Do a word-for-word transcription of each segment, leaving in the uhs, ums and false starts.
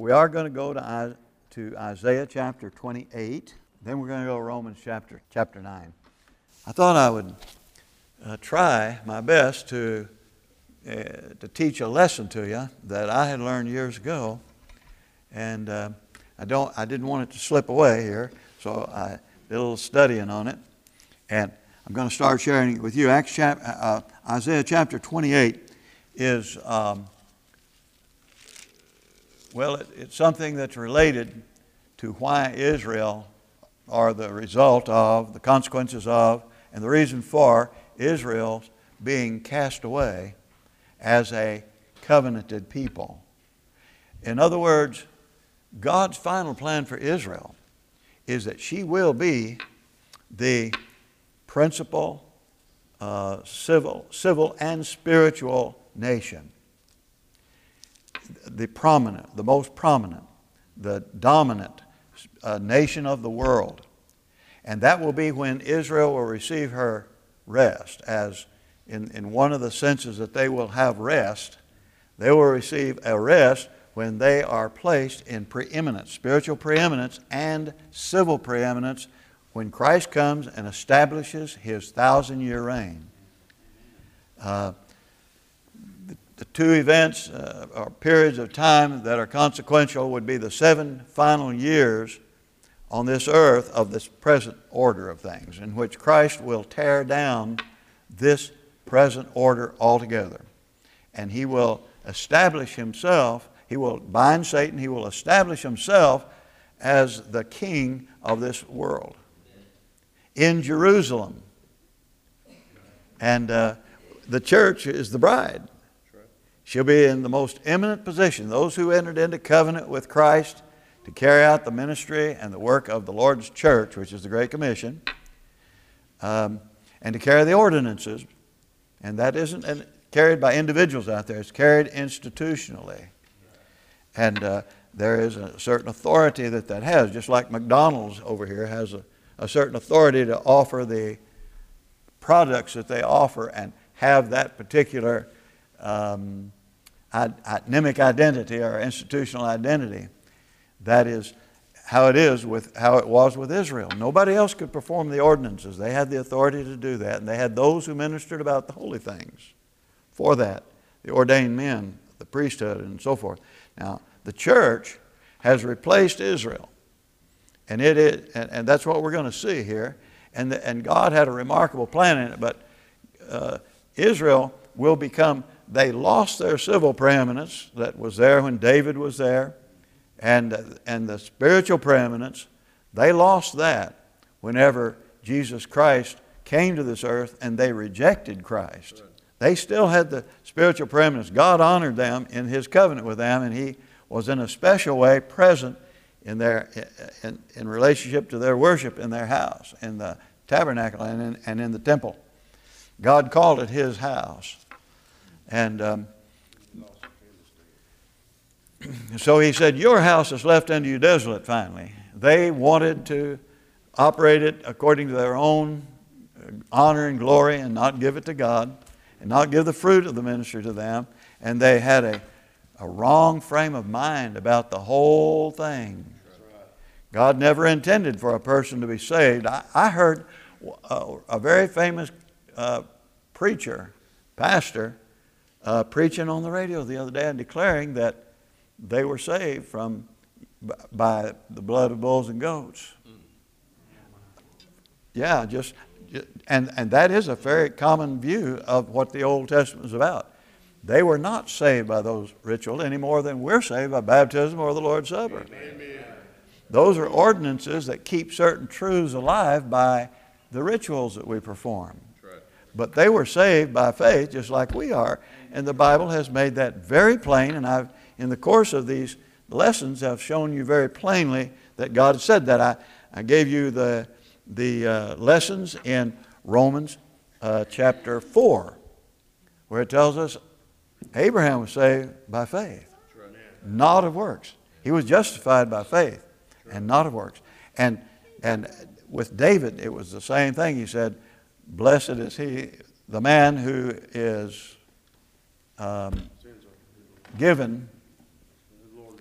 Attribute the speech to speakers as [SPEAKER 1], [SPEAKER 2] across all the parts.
[SPEAKER 1] we are going to go to, to Isaiah chapter twenty-eight. Then we're going to go to Romans chapter, chapter nine. I thought I would uh, try my best to, uh, to teach a lesson to you that I had learned years ago. And uh, I, don't, I didn't want it to slip away here, so I did a little studying on it. And I'm going to start sharing it with you. Acts chap- uh, Isaiah chapter twenty-eight is, um, well, it, it's something that's related to why Israel, or the result of, the consequences of, and the reason for Israel being cast away as a covenanted people. In other words, God's final plan for Israel is that she will be the principal uh, civil, civil and spiritual nation. The prominent, the most prominent, the dominant uh, nation of the world. And that will be when Israel will receive her rest. As in, in one of the senses that they will have rest, they will receive a rest when they are placed in preeminence, spiritual preeminence and civil preeminence, when Christ comes and establishes His thousand-year reign. Uh, the, the two events uh, or periods of time that are consequential would be the seven final years on this earth of this present order of things, in which Christ will tear down this present order altogether. And He will establish Himself, He will bind Satan, He will establish Himself as the king of this world in Jerusalem. And uh, the church is the bride. She'll be in the most eminent position. Those who entered into covenant with Christ to carry out the ministry and the work of the Lord's church, which is the Great Commission, um, and to carry the ordinances. And that isn't carried by individuals out there. It's carried institutionally. And uh, there is a certain authority that that has, just like McDonald's over here has a, a certain authority to offer the products that they offer and have that particular um, mnemic identity or institutional identity. That is how it is with how it was with Israel. Nobody else could perform the ordinances. They had the authority to do that, and they had those who ministered about the holy things for that, the ordained men, the priesthood, and so forth. Now, the church has replaced Israel, and it is, and, and that's what we're going to see here. And the, and God had a remarkable plan in it, but uh, Israel will become. They lost their civil preeminence that was there when David was there. And, and the spiritual preeminence, they lost that whenever Jesus Christ came to this earth and they rejected Christ. Right. They still had the spiritual preeminence. God honored them in His covenant with them, and He was in a special way present in their in, in relationship to their worship in their house, in the tabernacle and in, and in the temple. God called it His house. And um, so He said, your house is left unto you desolate finally. They wanted to operate it according to their own honor and glory and not give it to God and not give the fruit of the ministry to them. And they had a, a wrong frame of mind about the whole thing. God never intended for a person to be saved. I, I heard a, a very famous uh, preacher, pastor, uh, preaching on the radio the other day and declaring that they were saved from by the blood of bulls and goats. Yeah, just and and that is a very common view of what the Old Testament is about. They were not saved by those rituals any more than we're saved by baptism or the Lord's Supper. Amen. Those are ordinances that keep certain truths alive by the rituals that we perform. Right. But they were saved by faith just like we are. And the Bible has made that very plain, and I've in the course of these lessons, I've shown you very plainly that God said that. I, I gave you the, the uh, lessons in Romans uh, chapter four, where it tells us Abraham was saved by faith, not of works. He was justified by faith and not of works. And, and with David, it was the same thing. He said, blessed is he, the man who is um, given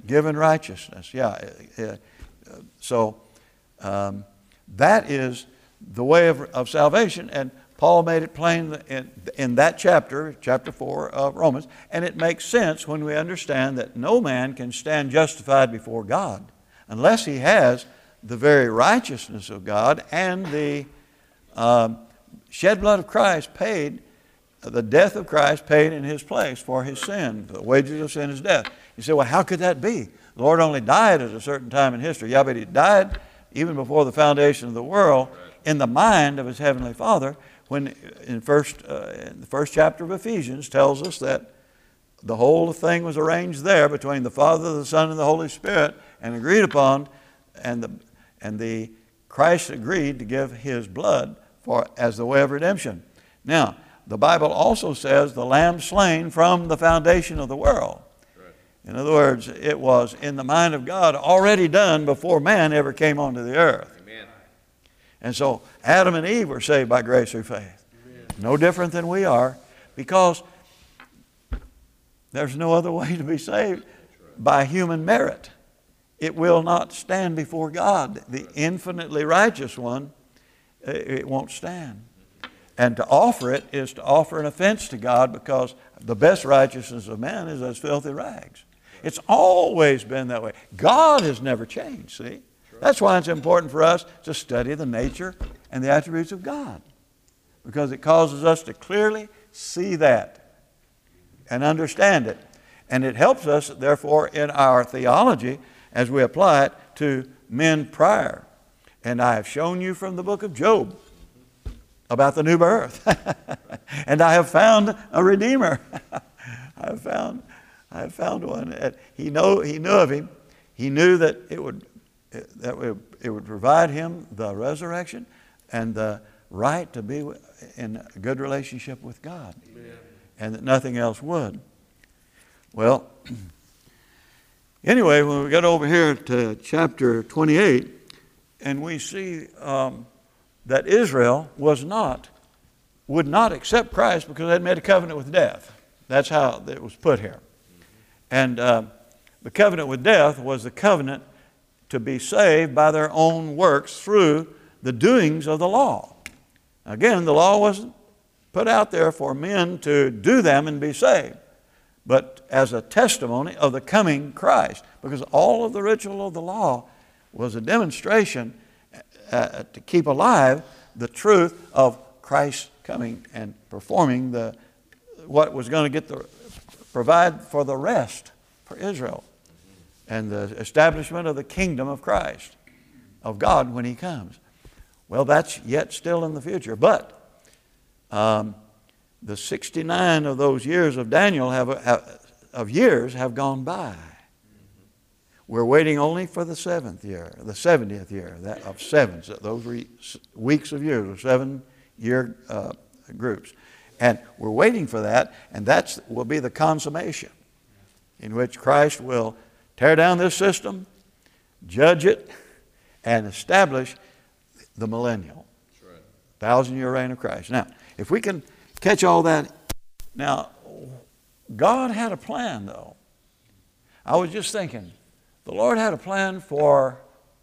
[SPEAKER 1] Given righteousness, yeah. Uh, so um, that is the way of, of salvation, and Paul made it plain in, in that chapter, chapter four of Romans, and it makes sense when we understand that no man can stand justified before God unless he has the very righteousness of God and the um, shed blood of Christ paid, the death of Christ paid in his place for his sin. The wages of sin is death. You say, well, how could that be? The Lord only died at a certain time in history. Yeah, but he died even before the foundation of the world in the mind of his heavenly Father, when in, first, uh, in the first chapter of Ephesians tells us that the whole thing was arranged there between the Father, the Son, and the Holy Spirit, and agreed upon, and the, and the Christ agreed to give his blood for as the way of redemption. Now, the Bible also says the Lamb slain from the foundation of the world. In other words, it was in the mind of God already done before man ever came onto the earth. Amen. And so Adam and Eve were saved by grace through faith. Amen. No different than we are, because there's no other way to be saved by human merit. It will not stand before God. The infinitely righteous one, it won't stand. And to offer it is to offer an offense to God, because the best righteousness of man is as filthy rags. It's always been that way. God has never changed, see? That's why it's important for us to study the nature and the attributes of God, because it causes us to clearly see that and understand it. And it helps us, therefore, in our theology as we apply it to men prior. And I have shown you from the book of Job about the new birth. And I have found a Redeemer. I have found, I have found one. He know, he knew of him. He knew that it would, that it would provide him the resurrection and the right to be in a good relationship with God. Amen. And that nothing else would. Well, anyway, when we get over here to chapter twenty-eight, and we see um, that Israel was not, would not accept Christ because they had made a covenant with death. That's how it was put here. And uh, the covenant with death was the covenant to be saved by their own works through the doings of the law. Again, the law wasn't put out there for men to do them and be saved, but as a testimony of the coming Christ, because all of the ritual of the law was a demonstration uh, to keep alive the truth of Christ coming and performing the what was going to get the provide for the rest for Israel and the establishment of the kingdom of Christ, of God when He comes. Well, that's yet still in the future, but um, the sixty-nine of those years of Daniel have, have of years have gone by. We're waiting only for the seventh year, the seventieth year that of sevens, those re, weeks of years, seven-year uh, groups. And we're waiting for that, and that will be the consummation in which Christ will tear down this system, judge it, and establish the millennial, right. thousand-year reign of Christ. Now, if we can catch all that. Now, God had a plan, though. I was just thinking, the Lord had a plan for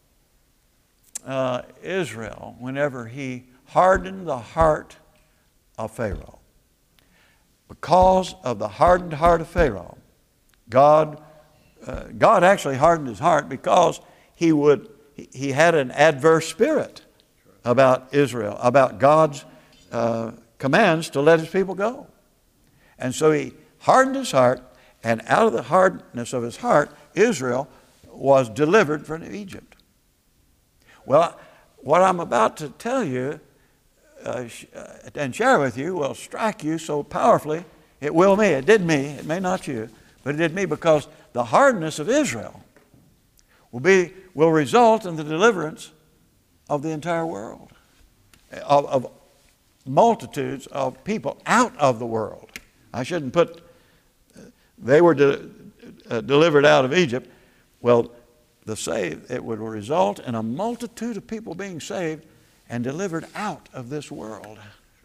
[SPEAKER 1] uh, Israel whenever He hardened the heart of Pharaoh. Because of the hardened heart of Pharaoh, God, uh, God actually hardened his heart because he would he, he had an adverse spirit about Israel, about God's uh, commands to let His people go. And so He hardened his heart, and out of the hardness of his heart, Israel was delivered from Egypt. Well, what I'm about to tell you uh, and share with you will strike you so powerfully. It will me. It did me. It may not you, but it did me, because the hardness of Israel will be will result in the deliverance of the entire world, of, of multitudes of people out of the world. I shouldn't put, they were de, uh, delivered out of Egypt. Well, the saved, it would result in a multitude of people being saved and delivered out of this world.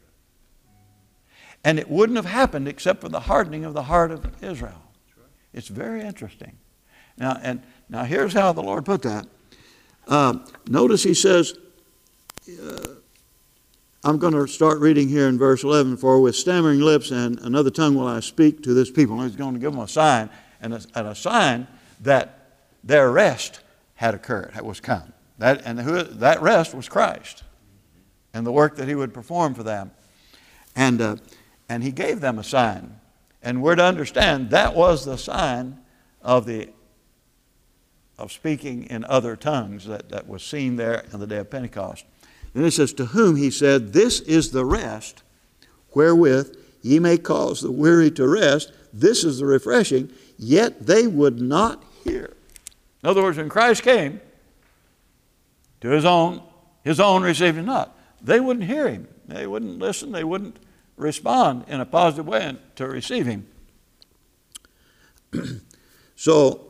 [SPEAKER 1] And it wouldn't have happened except for the hardening of the heart of Israel. It's very interesting. Now, and now here's how the Lord put that. Uh, notice he says, uh, I'm going to start reading here in verse eleven. For with stammering lips and another tongue will I speak to this people. And he's going to give them a sign, and a, and a sign that their rest had occurred, had was come. That, and who, that rest was Christ and the work that he would perform for them. And, uh, and he gave them a sign. And we're to understand that was the sign of the of speaking in other tongues that, that was seen there on the day of Pentecost. Then it says, to whom he said, this is the rest wherewith ye may cause the weary to rest. This is the refreshing. Yet they would not hear. In other words, when Christ came to his own, his own received him not. They wouldn't hear him. They wouldn't listen. They wouldn't respond in a positive way to receive him. So,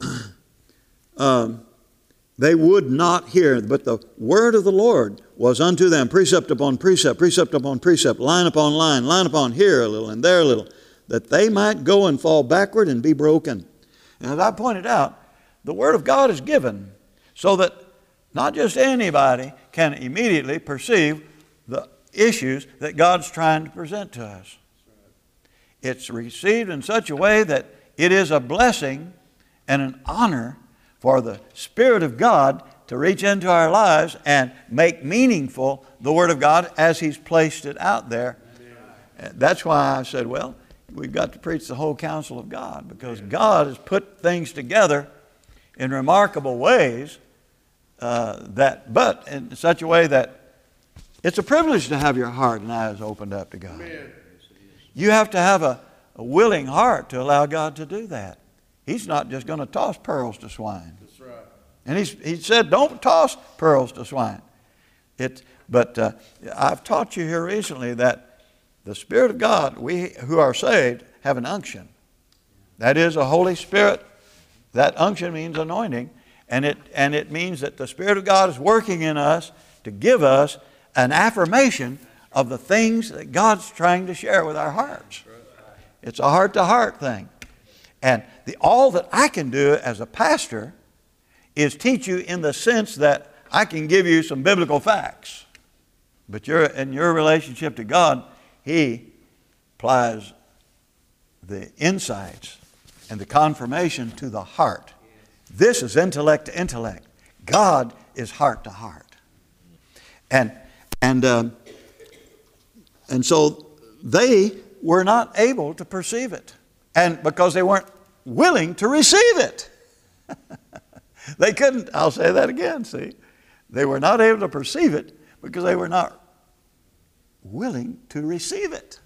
[SPEAKER 1] um, they would not hear, but the word of the Lord was unto them precept upon precept, precept upon precept, line upon line, line upon here a little and there a little, that they might go and fall backward and be broken. And as I pointed out, the word of God is given so that not just anybody can immediately perceive the issues that God's trying to present to us. It's received in such a way that it is a blessing and an honor for the Spirit of God to reach into our lives and make meaningful the Word of God as He's placed it out there. Amen. That's why I said, well, we've got to preach the whole counsel of God, because God has put things together in remarkable ways, uh, that, but in such a way that it's a privilege to have your heart and eyes opened up to God. Amen. You have to have a, a willing heart to allow God to do that. He's not just going to toss pearls to swine. That's right. And he's, he said, don't toss pearls to swine. It, but uh, I've taught you here recently that the Spirit of God, we who are saved, have an unction. That is a Holy Spirit. That unction means anointing. And it, and it means that the Spirit of God is working in us to give us an affirmation of the things that God's trying to share with our hearts. It's a heart-to-heart thing. And the, all that I can do as a pastor is teach you in the sense that I can give you some biblical facts. But you're, in your relationship to God, He applies the insights and the confirmation to the heart. This is intellect to intellect. God is heart to heart. And, and, um, and so they were not able to perceive it. And because they weren't willing to receive it. They couldn't, I'll say that again, see. They were not able to perceive it because they were not willing to receive it.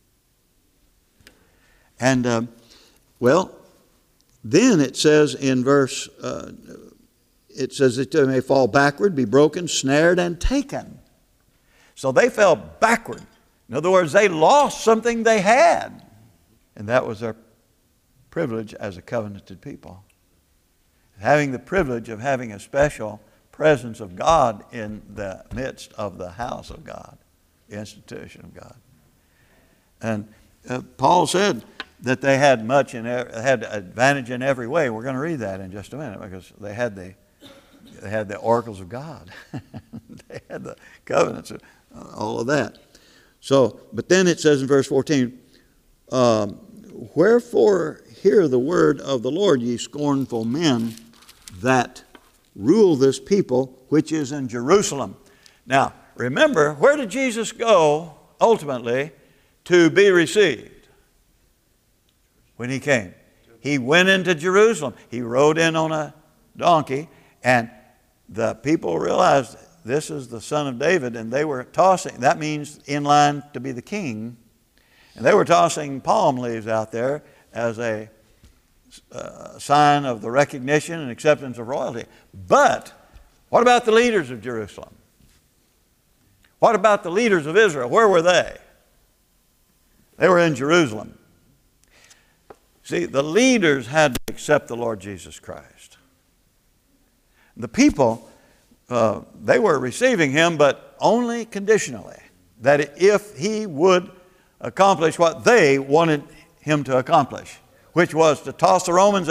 [SPEAKER 1] And, uh, well, then it says in verse, uh, it says that they may fall backward, be broken, snared, and taken. So they fell backward. In other words, they lost something they had. And that was their privilege as a covenanted people. Having the privilege of having a special presence of God in the midst of the house of God, the institution of God. And uh, Paul said that they had much in had advantage in every way. We're going to read that in just a minute, because they had the they had the oracles of God. They had the covenants, all of that. So, but then it says in verse fourteen, um, wherefore hear the word of the Lord, ye scornful men that rule this people which is in Jerusalem. Now, remember, where did Jesus go ultimately to be received when He came? He went into Jerusalem. He rode in on a donkey, and the people realized this is the Son of David, and they were tossing, that means in line to be the king, and they were tossing palm leaves out there as a uh, sign of the recognition and acceptance of royalty. But what about the leaders of Jerusalem? What about the leaders of Israel? Where were they? They were in Jerusalem. See, the leaders had to accept the Lord Jesus Christ. The people, uh, they were receiving Him, but only conditionally. That if He would accomplish what they wanted Him to accomplish, which was to toss the Romans out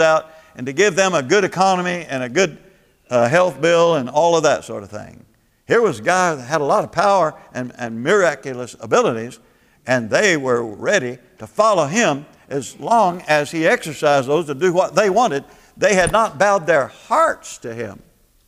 [SPEAKER 1] and to give them a good economy and a good uh, health bill and all of that sort of thing. Here was a guy that had a lot of power and, and miraculous abilities, and they were ready to follow him as long as he exercised those to do what they wanted. They had not bowed their hearts to him.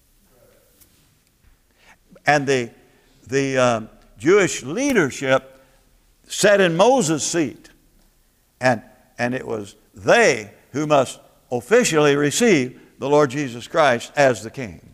[SPEAKER 1] And the, the uh, Jewish leadership sat in Moses' seat. And, and it was they who must officially receive the Lord Jesus Christ as the King.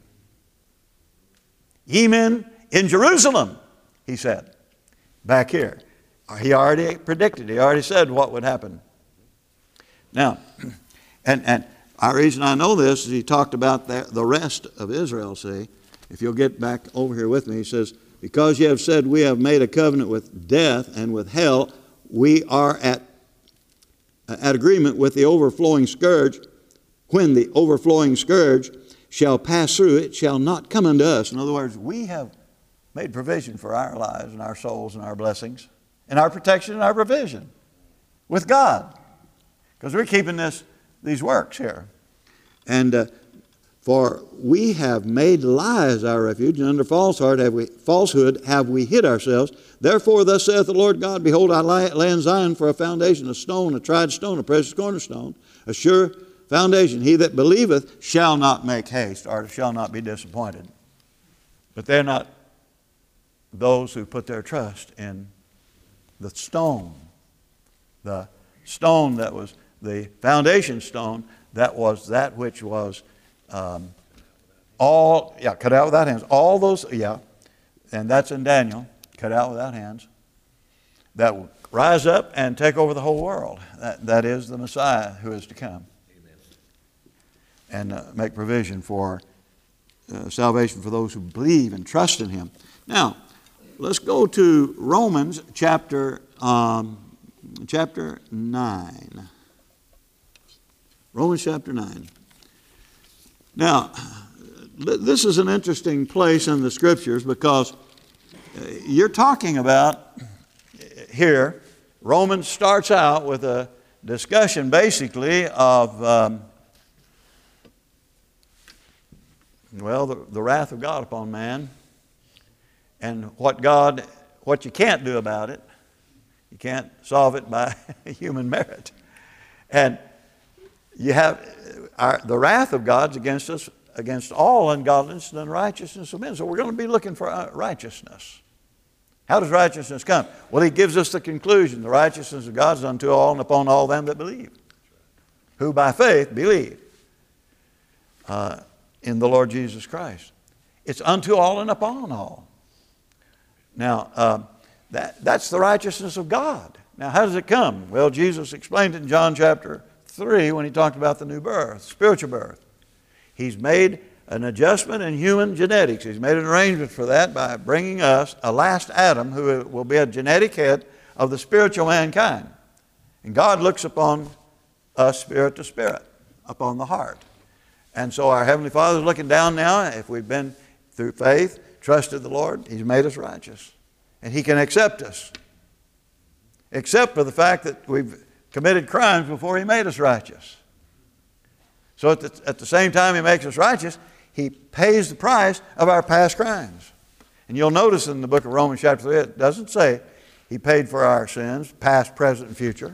[SPEAKER 1] Amen in Jerusalem, he said, back here. He already predicted, he already said what would happen. Now, and, and our reason I know this is he talked about the, the rest of Israel, see. If you'll get back over here with me, he says, because you have said we have made a covenant with death and with hell, we are at, at agreement with the overflowing scourge. When the overflowing scourge shall pass through, it shall not come unto us. In other words, we have made provision for our lives and our souls and our blessings and our protection and our provision with God. Because we're keeping this, these works here. And uh, for we have made lies our refuge, and under falsehood have we, falsehood have we hid ourselves. Therefore thus saith the Lord God, behold, I lay in Zion for a foundation, a stone, a tried stone, a precious cornerstone, a sure foundation. He that believeth shall not make haste, or shall not be disappointed. But they're not those who put their trust in the stone. The stone that was the foundation stone, that was that which was um, all, yeah, cut out without hands. All those, yeah, and that's in Daniel, cut out without hands, that will rise up and take over the whole world. That, that is the Messiah who is to come. Amen. And uh, make provision for uh, salvation for those who believe and trust in Him. Now, let's go to Romans chapter, um, chapter nine. Romans chapter nine. Now, this is an interesting place in the Scriptures because you're talking about here, Romans starts out with a discussion basically of, um, well, the, the wrath of God upon man and what God, what you can't do about it. You can't solve it by human merit. And you have our, the wrath of God's against us, against all ungodliness and unrighteousness of men. So we're going to be looking for righteousness. How does righteousness come? Well, He gives us the conclusion. The righteousness of God is unto all and upon all them that believe, who by faith believe uh, in the Lord Jesus Christ. It's unto all and upon all. Now, uh, that, that's the righteousness of God. Now, how does it come? Well, Jesus explained it in John chapter three when He talked about the new birth, spiritual birth. He's made an adjustment in human genetics. He's made an arrangement for that by bringing us a last Adam who will be a genetic head of the spiritual mankind. And God looks upon us spirit to spirit, upon the heart. And so our Heavenly Father is looking down now. If we've been through faith, trusted the Lord, He's made us righteous. And He can accept us. Except for the fact that we've committed crimes before He made us righteous. So at the, at the same time He makes us righteous, He pays the price of our past crimes. And you'll notice in the book of Romans chapter three, it doesn't say He paid for our sins, past, present, and future.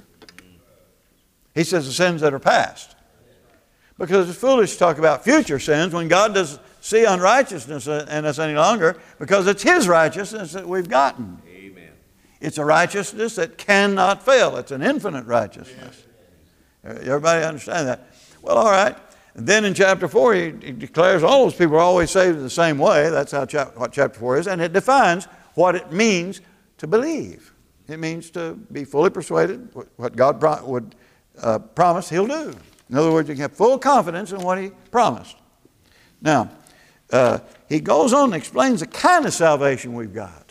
[SPEAKER 1] He says the sins that are past. Because it's foolish to talk about future sins when God doesn't see unrighteousness in us any longer, because it's His righteousness that we've gotten. Amen. It's a righteousness that cannot fail. It's an infinite righteousness. Everybody understand that? Well, all right. And then in chapter four, he, he declares all those people are always saved in the same way. That's how chap, what chapter four is. And it defines what it means to believe. It means to be fully persuaded what God pro- would uh, promise He'll do. In other words, you can have full confidence in what He promised. Now, uh, he goes on and explains the kind of salvation we've got.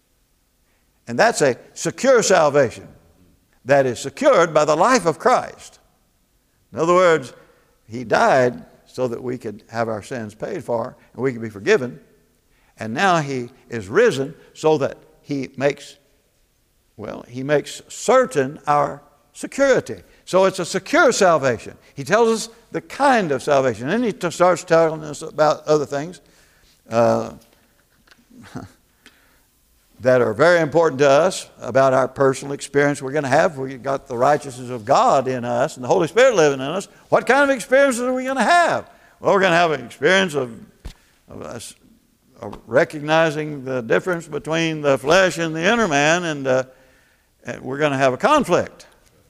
[SPEAKER 1] And that's a secure salvation that is secured by the life of Christ. In other words, He died so that we could have our sins paid for and we could be forgiven. And now He is risen so that He makes, well, He makes certain our security. So it's a secure salvation. He tells us the kind of salvation. And then he t- starts telling us about other things uh, that are very important to us, about our personal experience we're going to have. We've got the righteousness of God in us and the Holy Spirit living in us. What kind of experiences are we going to have? Well, we're going to have an experience of, of us of recognizing the difference between the flesh and the inner man, and, uh, and we're going to have a conflict.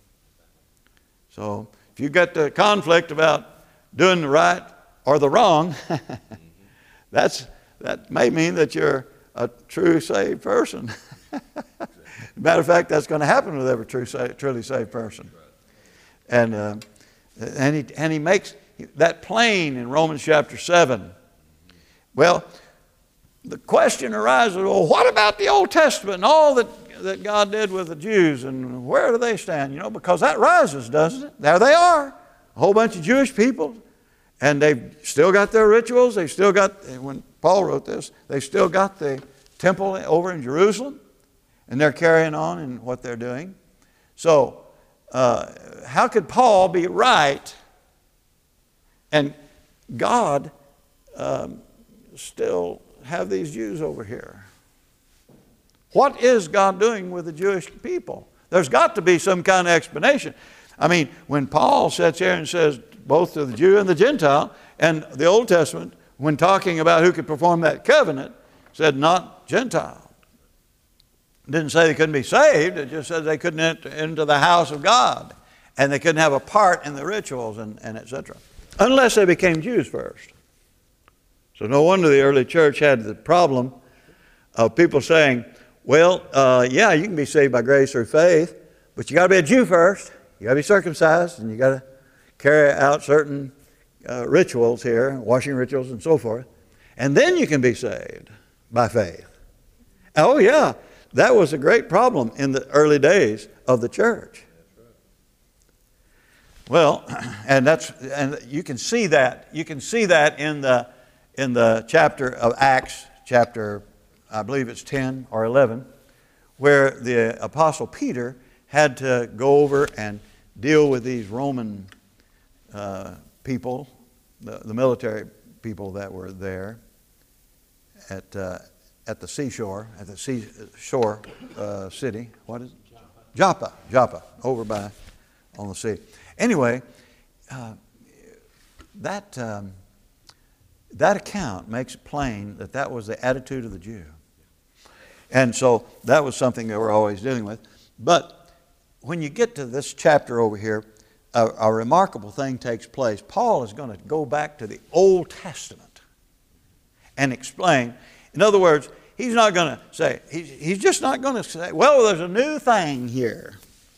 [SPEAKER 1] So if you get the conflict about doing the right or the wrong, that's, that may mean that you're a true saved person. Matter of fact, that's going to happen with every true, truly saved person. And, uh, and, he, and he makes that plain in Romans chapter seven. Well, the question arises, well, what about the Old Testament and all that that God did with the Jews, and where do they stand? You know, because that rises, doesn't it? There they are, a whole bunch of Jewish people, and they've still got their rituals. They've still got, when Paul wrote this, they've still got the temple over in Jerusalem, and they're carrying on in what they're doing. So, uh, how could Paul be right and God um, still have these Jews over here? What is God doing with the Jewish people? There's got to be some kind of explanation. I mean, when Paul sits here and says both to the Jew and the Gentile, and the Old Testament, when talking about who could perform that covenant, said not Gentile. It didn't say they couldn't be saved. It just said they couldn't enter into the house of God, and they couldn't have a part in the rituals, and, and et cetera, unless they became Jews first. So no wonder the early church had the problem of people saying, well, uh, yeah, you can be saved by grace through faith, but you got to be a Jew first. You got to be circumcised, and you got to carry out certain uh, rituals here, washing rituals and so forth, and then you can be saved by faith. Oh, yeah, that was a great problem in the early days of the church. Well, and that's and you can see that you can see that in the in the chapter of Acts, chapter, I believe it's ten or eleven, where the Apostle Peter had to go over and deal with these Roman uh, people, the, the military people that were there at uh, at the seashore, at the seashore uh, city. What is it? Joppa. Joppa, over by on the sea. Anyway, uh, that um, that account makes it plain that that was the attitude of the Jew. And so that was something that we're always dealing with. But when you get to this chapter over here, a, a remarkable thing takes place. Paul is going to go back to the Old Testament and explain. In other words, he's not going to say, he's, he's just not going to say, well, there's a new thing here.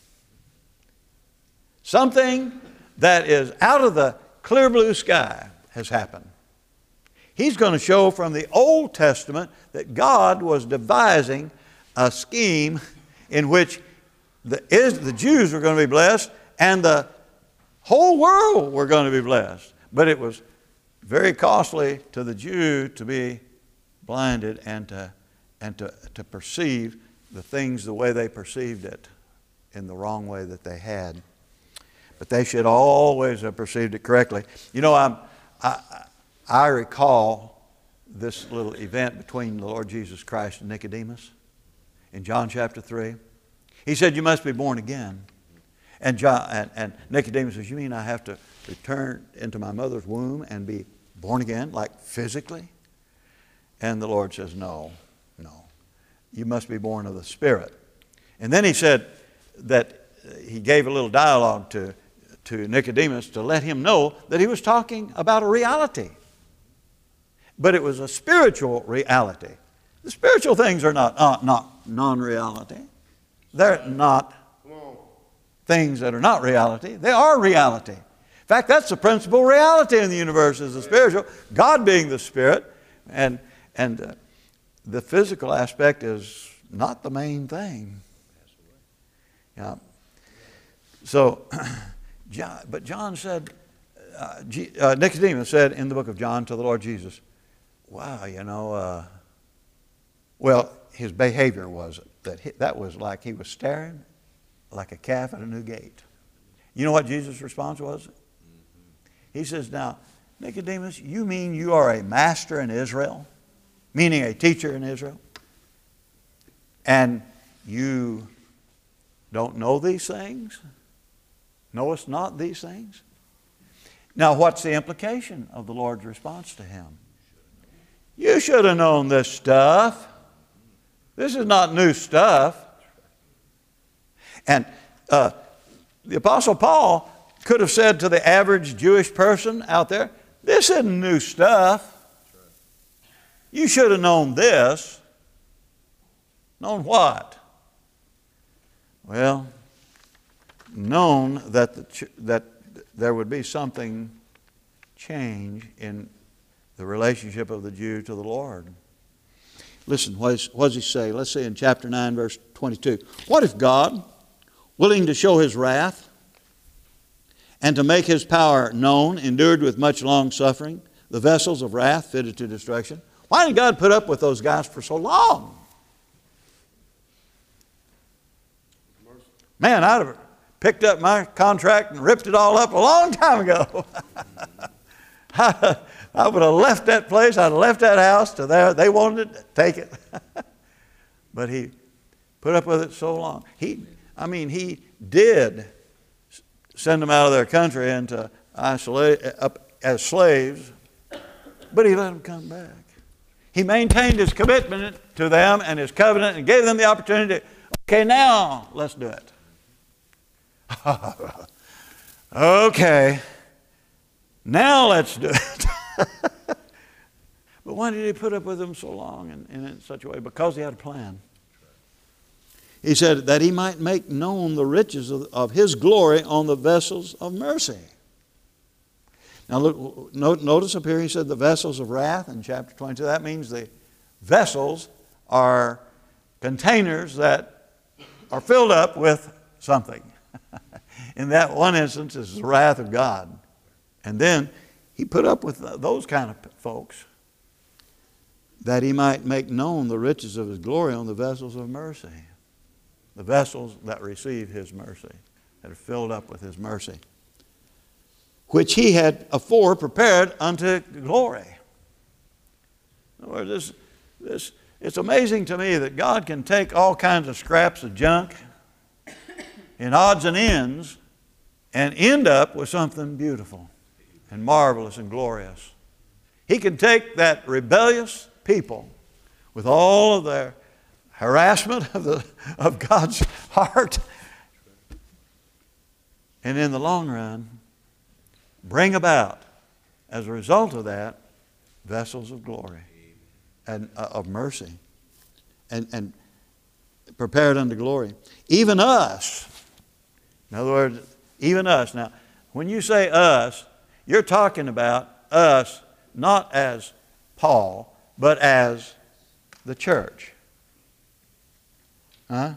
[SPEAKER 1] Something that is out of the clear blue sky has happened. He's going to show from the Old Testament that God was devising a scheme in which the, is, the Jews were going to be blessed and the whole world were going to be blessed. But it was very costly to the Jew to be blinded and to, and to, to perceive the things the way they perceived it in the wrong way that they had. But they should always have perceived it correctly. You know, I'm, I, I recall this little event between the Lord Jesus Christ and Nicodemus in John chapter three. He said, you must be born again. And, John, and, and Nicodemus says, you mean I have to return into my mother's womb and be born again, like physically? And the Lord says, no, no. You must be born of the Spirit. And then he said that he gave a little dialogue to, to Nicodemus to let him know that he was talking about a reality. But it was a spiritual reality. The spiritual things are not, uh, not non-reality. They're not things that are not reality. They are reality. In fact, that's the principal reality in the universe is the spiritual. God being the Spirit. And, and uh, the physical aspect is not the main thing. Yeah. So, John, but John said, uh, G, uh, Nicodemus said in the book of John to the Lord Jesus, wow, you know, uh, well, his behavior was that he, that was like he was staring like a calf at a new gate. You know what Jesus' response was? He says, now, Nicodemus, you mean you are a master in Israel? Meaning a teacher in Israel? And you don't know these things? Knowest not these things? Now, what's the implication of the Lord's response to him? You should have known this stuff. This is not new stuff. And uh, the Apostle Paul could have said to the average Jewish person out there, this isn't new stuff. You should have known this. Known what? Well, known that the ch- that there would be something change in the relationship of the Jew to the Lord. Listen, what, is, what does he say? Let's say in chapter nine, verse twenty-two. What if God, willing to show his wrath and to make his power known, endured with much long suffering the vessels of wrath fitted to destruction? Why did God put up with those guys for so long? Man, I'd have picked up my contract and ripped it all up a long time ago. I, I would have left that place. I'd have left that house to there. They wanted it, take it. But he put up with it so long. He, I mean, he did send them out of their country into isolate up as slaves, but he let them come back. He maintained his commitment to them and his covenant and gave them the opportunity to, okay, now let's do it. Okay, now let's do it. But why did he put up with them so long and, and in such a way? Because he had a plan. He said that he might make known the riches of, of his glory on the vessels of mercy. Now look, note, notice up here he said the vessels of wrath in chapter twenty-two. That means the vessels are containers that are filled up with something. In that one instance, it's the wrath of God. And then he put up with those kind of folks that he might make known the riches of his glory on the vessels of mercy. The vessels that receive his mercy, that are filled up with his mercy, which he had afore prepared unto glory. In other words, this, this, it's amazing to me that God can take all kinds of scraps of junk in odds and ends and end up with something beautiful and marvelous and glorious. He can take that rebellious people with all of their harassment of, the, of God's heart, and in the long run bring about, as a result of that, vessels of glory and uh, of mercy and, and prepared unto glory. Even us, in other words, even us. Now, when you say us, you're talking about us not as Paul, but as the church. Huh?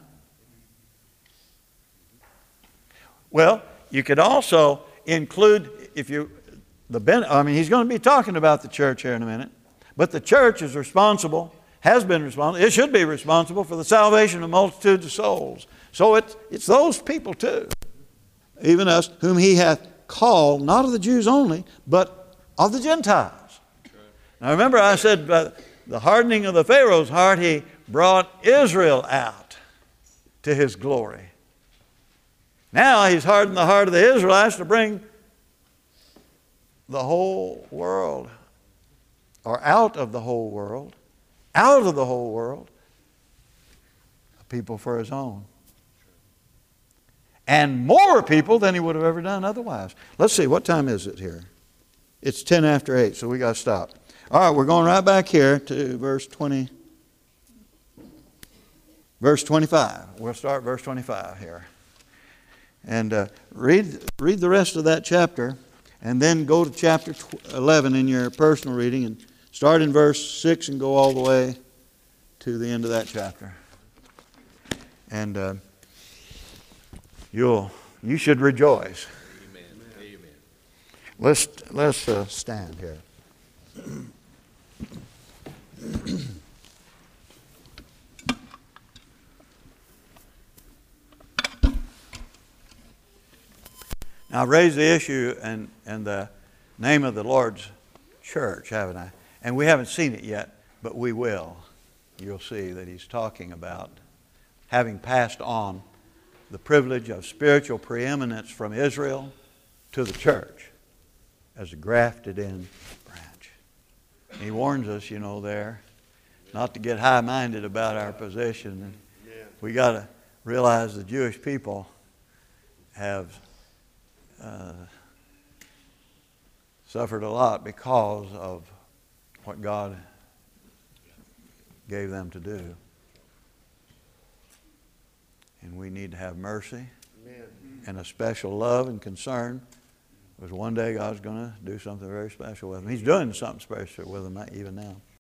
[SPEAKER 1] Well, you could also include, if you, the ben, I mean, he's going to be talking about the church here in a minute, but the church is responsible, has been responsible, it should be responsible for the salvation of multitudes of souls. So it's, it's those people too, even us, whom he hath called, not of the Jews only, but of the Gentiles. Now remember I said by the hardening of the Pharaoh's heart, he brought Israel out to his glory. Now he's hardened the heart of the Israelites to bring the whole world, or out of the whole world, out of the whole world, a people for his own. And more people than he would have ever done otherwise. Let's see, what time is it here? It's ten after eight, so we got to stop. All right, we're going right back here to verse twenty. Verse twenty-five. We'll start verse twenty-five here. And uh, read, read the rest of that chapter, and then go to chapter eleven in your personal reading, and start in verse six and go all the way to the end of that chapter. And uh, you'll you should rejoice. Amen. Amen. Let's let's uh, stand here. I've raised the issue and, and the name of the Lord's church, haven't I? And we haven't seen it yet, but we will. You'll see that he's talking about having passed on the privilege of spiritual preeminence from Israel to the church as a grafted in branch. And he warns us, you know, there, not to get high-minded about our position. And we got to realize the Jewish people have uh, suffered a lot because of what God gave them to do. And we need to have mercy Amen. And a special love and concern, because one day God's going to do something very special with them. He's doing something special with them even now.